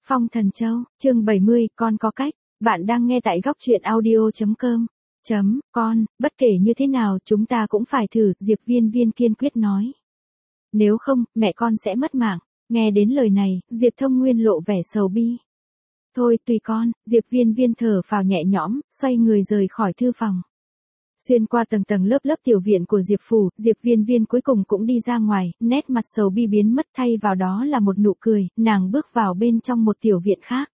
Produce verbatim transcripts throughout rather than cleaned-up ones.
Phong Thần Châu, chương bảy mươi, con có cách. Bạn đang nghe tại góc truyện audio chấm com. Chấm, con, bất kể như thế nào chúng ta cũng phải thử, Diệp Viên Viên kiên quyết nói. Nếu không, mẹ con sẽ mất mạng. Nghe đến lời này, Diệp Thông Nguyên lộ vẻ sầu bi. Thôi tùy con, Diệp Viên Viên thở phào nhẹ nhõm, xoay người rời khỏi thư phòng. Xuyên qua tầng tầng lớp lớp tiểu viện của Diệp Phủ, Diệp Viên Viên cuối cùng cũng đi ra ngoài, nét mặt sầu bi biến mất thay vào đó là một nụ cười, nàng bước vào bên trong một tiểu viện khác.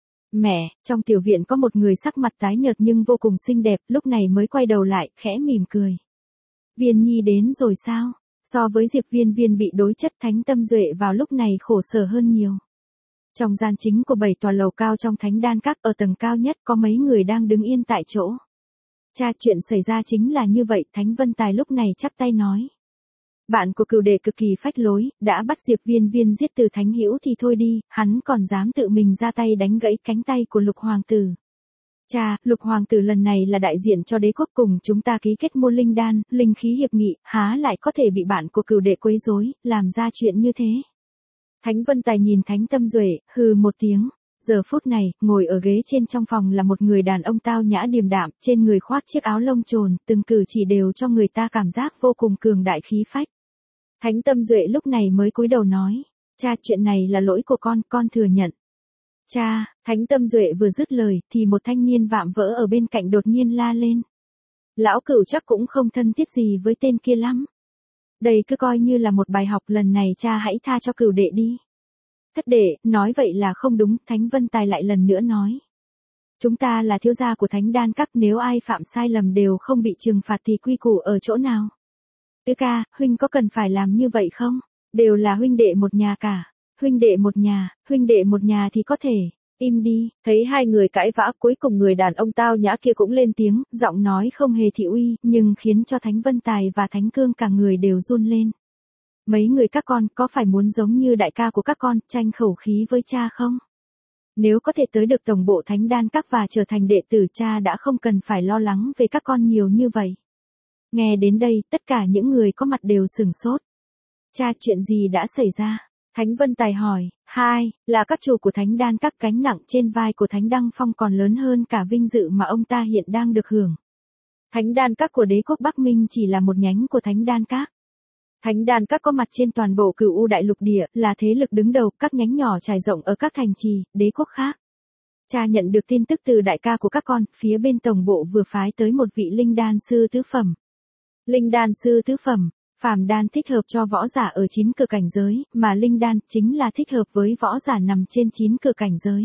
Mẹ, trong tiểu viện có một người sắc mặt tái nhợt nhưng vô cùng xinh đẹp, lúc này mới quay đầu lại, khẽ mỉm cười. Viên Nhi đến rồi sao? So với Diệp Viên Viên bị đối chất Thánh Tâm Duệ vào lúc này khổ sở hơn nhiều. Trong gian chính của bảy tòa lầu cao trong Thánh Đan Các, ở tầng cao nhất có mấy người đang đứng yên tại chỗ. Cha, chuyện xảy ra chính là như vậy, Thánh Vân Tài lúc này chắp tay nói. Bạn của cửu đệ cực kỳ phách lối, đã bắt Diệp Viên Viên giết Từ Thánh Hữu thì thôi đi, hắn còn dám tự mình ra tay đánh gãy cánh tay của Lục Hoàng tử. Cha, Lục Hoàng tử lần này là đại diện cho đế quốc cùng chúng ta ký kết mua linh đan, linh khí hiệp nghị, há lại có thể bị bạn của cửu đệ quấy rối, làm ra chuyện như thế. Thánh Vân Tài nhìn Thánh Tâm Duệ, hừ một tiếng. Giờ phút này, ngồi ở ghế trên trong phòng là một người đàn ông tao nhã điềm đạm, trên người khoác chiếc áo lông trồn, từng cử chỉ đều cho người ta cảm giác vô cùng cường đại khí phách. Thánh Tâm Duệ lúc này mới cúi đầu nói, cha, chuyện này là lỗi của con, con thừa nhận. Cha, Thánh Tâm Duệ vừa dứt lời, thì một thanh niên vạm vỡ ở bên cạnh đột nhiên la lên. Lão Cửu chắc cũng không thân thiết gì với tên kia lắm. Đây cứ coi như là một bài học, lần này cha hãy tha cho cửu đệ đi. Thất đệ, nói vậy là không đúng, Thánh Vân Tài lại lần nữa nói. Chúng ta là thiếu gia của Thánh Đan Các, nếu ai phạm sai lầm đều không bị trừng phạt thì quy củ ở chỗ nào? Tứ ca, huynh có cần phải làm như vậy không? Đều là huynh đệ một nhà cả. Huynh đệ một nhà, huynh đệ một nhà thì có thể. Im đi, thấy hai người cãi vã, cuối cùng người đàn ông tao nhã kia cũng lên tiếng, giọng nói không hề thị uy, nhưng khiến cho Thánh Vân Tài và Thánh Cương cả người đều run lên. Mấy người các con có phải muốn giống như đại ca của các con, tranh khẩu khí với cha không? Nếu có thể tới được tổng bộ Thánh Đan Các và trở thành đệ tử, cha đã không cần phải lo lắng về các con nhiều như vậy. Nghe đến đây, tất cả những người có mặt đều sửng sốt. Cha, chuyện gì đã xảy ra? Thánh Vân Tài hỏi. Hai, là các chủ của Thánh Đan Các, gánh nặng trên vai của Thánh Đăng Phong còn lớn hơn cả vinh dự mà ông ta hiện đang được hưởng. Thánh Đan Các của đế quốc Bắc Minh chỉ là một nhánh của Thánh Đan Các. Thánh Đan Các có mặt trên toàn bộ Cửu U đại lục địa, là thế lực đứng đầu, các nhánh nhỏ trải rộng ở các thành trì, đế quốc khác. Cha nhận được tin tức từ đại ca của các con, phía bên tổng bộ vừa phái tới một vị linh đan sư tứ phẩm. Linh đan sư tứ phẩm, phàm đan thích hợp cho võ giả ở chín cửa cảnh giới, mà linh đan chính là thích hợp với võ giả nằm trên chín cửa cảnh giới.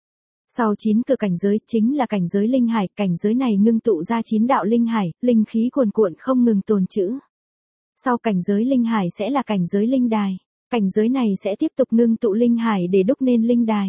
Sau chín cửa cảnh giới chính là cảnh giới linh hải, cảnh giới này ngưng tụ ra chín đạo linh hải, linh khí cuồn cuộn không ngừng tồn trữ. Sau cảnh giới linh hải sẽ là cảnh giới linh đài, cảnh giới này sẽ tiếp tục ngưng tụ linh hải để đúc nên linh đài.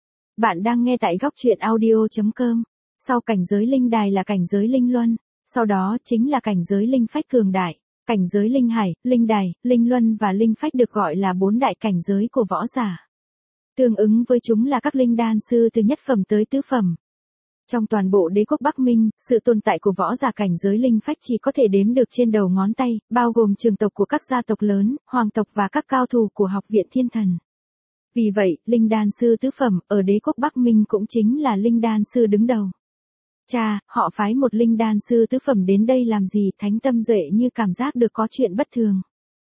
Bạn đang nghe tại góc truyện audio chấm com. Sau cảnh giới linh đài là cảnh giới linh luân, sau đó chính là cảnh giới linh phách cường đại. Cảnh giới linh hải, linh đài, linh luân và linh phách được gọi là bốn đại cảnh giới của võ giả. Tương ứng với chúng là các linh đan sư từ nhất phẩm tới tứ phẩm. Trong toàn bộ đế quốc Bắc Minh, sự tồn tại của võ giả cảnh giới linh phách chỉ có thể đếm được trên đầu ngón tay, bao gồm trường tộc của các gia tộc lớn, hoàng tộc và các cao thủ của Học viện Thiên Thần. Vì vậy, linh đan sư tứ phẩm ở đế quốc Bắc Minh cũng chính là linh đan sư đứng đầu. Cha, họ phái một linh đan sư tứ phẩm đến đây làm gì? Thánh Tâm Duệ như cảm giác được có chuyện bất thường.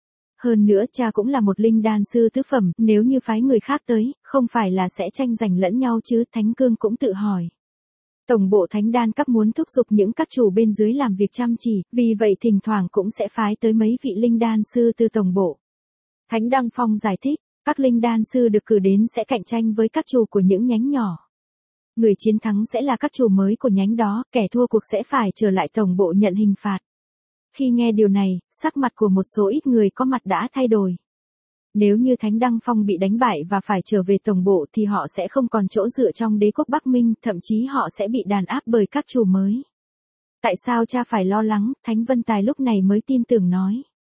Hơn nữa, cha cũng là một linh đan sư tứ phẩm, nếu như phái người khác tới, không phải là sẽ tranh giành lẫn nhau chứ? Thánh Cương cũng tự hỏi. Tổng bộ Thánh Đan Các muốn thúc giục những các chủ bên dưới làm việc chăm chỉ, vì vậy thỉnh thoảng cũng sẽ phái tới mấy vị linh đan sư từ tổng bộ. Thánh Đăng Phong giải thích, các linh đan sư được cử đến sẽ cạnh tranh với các chủ của những nhánh nhỏ. Người chiến thắng sẽ là các chủ mới của nhánh đó, kẻ thua cuộc sẽ phải trở lại tổng bộ nhận hình phạt. Khi nghe điều này, sắc mặt của một số ít người có mặt đã thay đổi. Nếu như Thánh Đăng Phong bị đánh bại và phải trở về tổng bộ thì họ sẽ không còn chỗ dựa trong đế quốc Bắc Minh, thậm chí họ sẽ bị đàn áp bởi các chủ mới. Tại sao cha phải lo lắng? Thánh Vân Tài lúc này mới tin tưởng nói.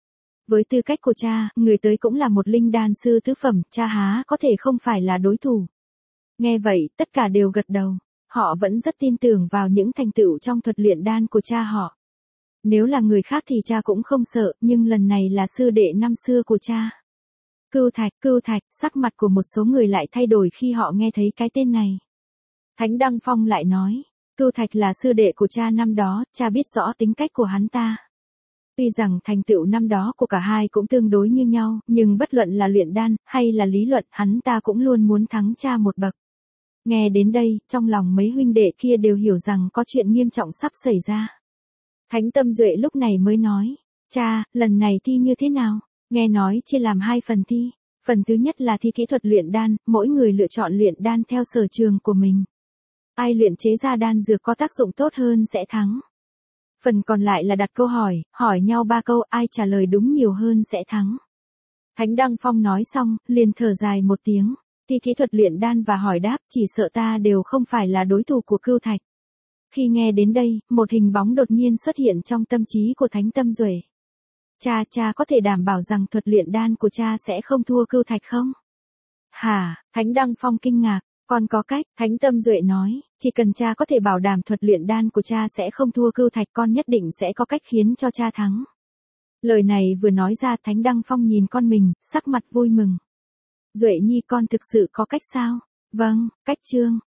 Với tư cách của cha, người tới cũng là một linh đan sư tứ phẩm, cha há có thể không phải là đối thủ. Nghe vậy, tất cả đều gật đầu. Họ vẫn rất tin tưởng vào những thành tựu trong thuật luyện đan của cha họ. Nếu là người khác thì cha cũng không sợ, nhưng lần này là sư đệ năm xưa của cha. Cưu Thạch, Cưu Thạch, sắc mặt của một số người lại thay đổi khi họ nghe thấy cái tên này. Thánh Đăng Phong lại nói, Cưu Thạch là sư đệ của cha năm đó, cha biết rõ tính cách của hắn ta. Tuy rằng thành tựu năm đó của cả hai cũng tương đối như nhau, nhưng bất luận là luyện đan, hay là lý luận, hắn ta cũng luôn muốn thắng cha một bậc. Nghe đến đây, trong lòng mấy huynh đệ kia đều hiểu rằng có chuyện nghiêm trọng sắp xảy ra. Thánh Tâm Duệ lúc này mới nói, cha, lần này thi như thế nào? Nghe nói chia làm hai phần thi. Phần thứ nhất là thi kỹ thuật luyện đan, mỗi người lựa chọn luyện đan theo sở trường của mình. Ai luyện chế ra đan dược có tác dụng tốt hơn sẽ thắng. Phần còn lại là đặt câu hỏi, hỏi nhau ba câu, ai trả lời đúng nhiều hơn sẽ thắng. Thánh Đăng Phong nói xong, liền thở dài một tiếng. Thi kỹ thuật luyện đan và hỏi đáp, chỉ sợ ta đều không phải là đối thủ của Cưu Thạch. Khi nghe đến đây, một hình bóng đột nhiên xuất hiện trong tâm trí của Thánh Tâm Duệ. Cha, cha có thể đảm bảo rằng thuật luyện đan của cha sẽ không thua Cưu Thạch không? Hả? Thánh Đăng Phong kinh ngạc. Con có cách, Thánh Tâm Duệ nói, chỉ cần cha có thể bảo đảm thuật luyện đan của cha sẽ không thua Cưu Thạch, con nhất định sẽ có cách khiến cho cha thắng. Lời này vừa nói ra, Thánh Đăng Phong nhìn con mình, sắc mặt vui mừng. Duệ nhi, con thực sự có cách sao? Vâng, cách Trương.